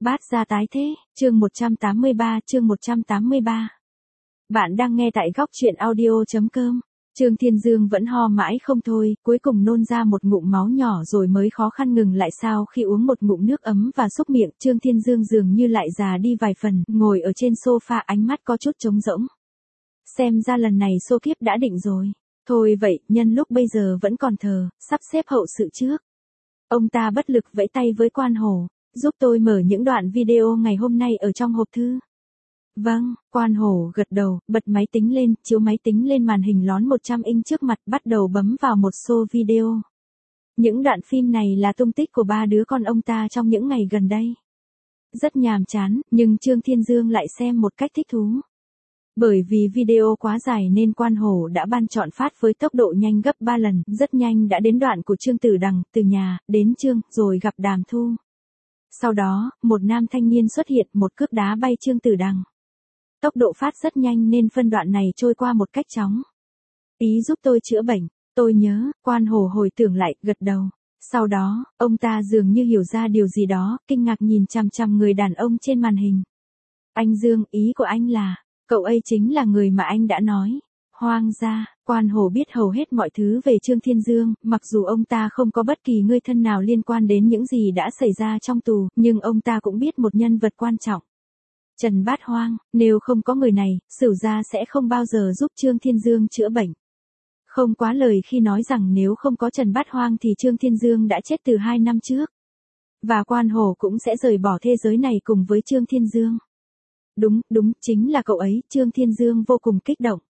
Bát gia tái thế, chương 183. Bạn đang nghe tại góc truyện audio.com. Trương Thiên Dương vẫn ho mãi không thôi, cuối cùng nôn ra một ngụm máu nhỏ rồi mới khó khăn ngừng lại. Sau khi uống một ngụm nước ấm và xúc miệng, Trương Thiên Dương dường như lại già đi vài phần, ngồi ở trên sofa ánh mắt có chút trống rỗng. Xem ra lần này số kiếp đã định rồi. Thôi vậy, nhân lúc bây giờ vẫn còn thờ, sắp xếp hậu sự trước. Ông ta bất lực vẫy tay với Quan Hổ, giúp tôi mở những đoạn video ngày hôm nay ở trong hộp thư. Vâng, Quan Hổ gật đầu, bật máy tính lên, chiếu máy tính lên màn hình lón 100 inch trước mặt, bắt đầu bấm vào một số video. Những đoạn phim này là tung tích của ba đứa con ông ta trong những ngày gần đây. Rất nhàm chán, nhưng Trương Thiên Dương lại xem một cách thích thú. Bởi vì video quá dài nên Quan Hổ đã ban chọn phát với tốc độ nhanh gấp 3 lần, rất nhanh đã đến đoạn của Trương Tử Đằng, từ nhà, đến Trương, rồi gặp Đàm Thu. Sau đó, một nam thanh niên xuất hiện, một cước đá bay Trương Tử Đằng. Tốc độ phát rất nhanh nên phân đoạn này trôi qua một cách chóng. Ý giúp tôi chữa bệnh, tôi nhớ, Quan Hổ hồi tưởng lại, gật đầu. Sau đó, ông ta dường như hiểu ra điều gì đó, kinh ngạc nhìn chằm chằm người đàn ông trên màn hình. Anh Dương, ý của anh là, cậu ấy chính là người mà anh đã nói. Hoang gia, Quan Hổ biết hầu hết mọi thứ về Trương Thiên Dương, mặc dù ông ta không có bất kỳ người thân nào liên quan đến những gì đã xảy ra trong tù, nhưng ông ta cũng biết một nhân vật quan trọng. Trần Bát Hoang, nếu không có người này, Sửu gia sẽ không bao giờ giúp Trương Thiên Dương chữa bệnh. Không quá lời khi nói rằng nếu không có Trần Bát Hoang thì Trương Thiên Dương đã chết từ 2 năm trước. Và Quan Hổ cũng sẽ rời bỏ thế giới này cùng với Trương Thiên Dương. Đúng, chính là cậu ấy, Trương Thiên Dương vô cùng kích động.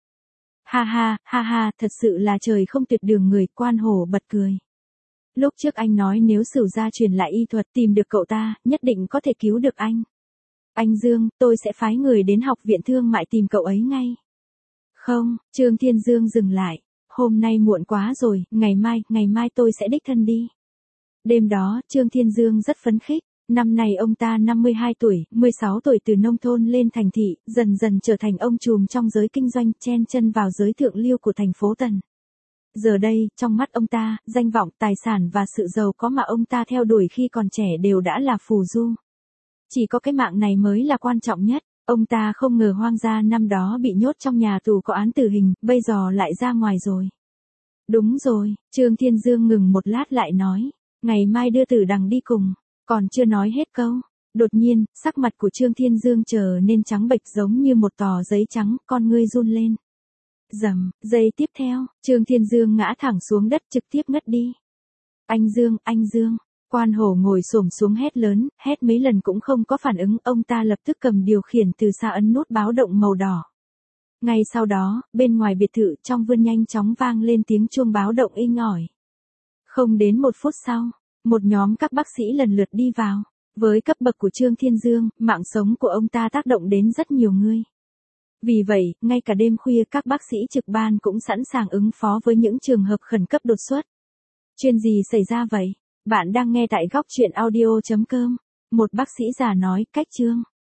Ha ha, thật sự là trời không tuyệt đường người, Quan Hổ bật cười. Lúc trước anh nói nếu Sửu gia truyền lại y thuật tìm được cậu ta, nhất định có thể cứu được anh. Anh Dương, tôi sẽ phái người đến học viện thương mại tìm cậu ấy ngay. Không, Trương Thiên Dương dừng lại. Hôm nay muộn quá rồi, ngày mai tôi sẽ đích thân đi. Đêm đó, Trương Thiên Dương rất phấn khích. Năm nay ông ta 52 tuổi, 16 tuổi từ nông thôn lên thành thị, dần dần trở thành ông trùm trong giới kinh doanh, chen chân vào giới thượng lưu của thành phố Tần. Giờ đây, trong mắt ông ta, danh vọng, tài sản và sự giàu có mà ông ta theo đuổi khi còn trẻ đều đã là phù du. Chỉ có cái mạng này mới là quan trọng nhất. Ông ta không ngờ Hoang gia năm đó bị nhốt trong nhà tù có án tử hình, bây giờ lại ra ngoài rồi. Đúng rồi, Trương Thiên Dương ngừng một lát lại nói, ngày mai đưa Tử Đằng đi cùng. Còn chưa nói hết câu, đột nhiên, sắc mặt của Trương Thiên Dương trở nên trắng bệch giống như một tờ giấy trắng, con ngươi run lên. Rầm, giây tiếp theo, Trương Thiên Dương ngã thẳng xuống đất trực tiếp ngất đi. Anh Dương, Quan Hổ ngồi xổm xuống hét lớn, hét mấy lần cũng không có phản ứng, ông ta lập tức cầm điều khiển từ xa ấn nút báo động màu đỏ. Ngay sau đó, bên ngoài biệt thự trong vườn nhanh chóng vang lên tiếng chuông báo động inh ỏi. Không đến 1 phút sau, một nhóm các bác sĩ lần lượt đi vào. Với cấp bậc của Trương Thiên Dương, mạng sống của ông ta tác động đến rất nhiều người. Vì vậy, ngay cả đêm khuya các bác sĩ trực ban cũng sẵn sàng ứng phó với những trường hợp khẩn cấp đột xuất. Chuyện gì xảy ra vậy? Bạn đang nghe tại góc truyện audio.com. Một bác sĩ già nói, cách Trương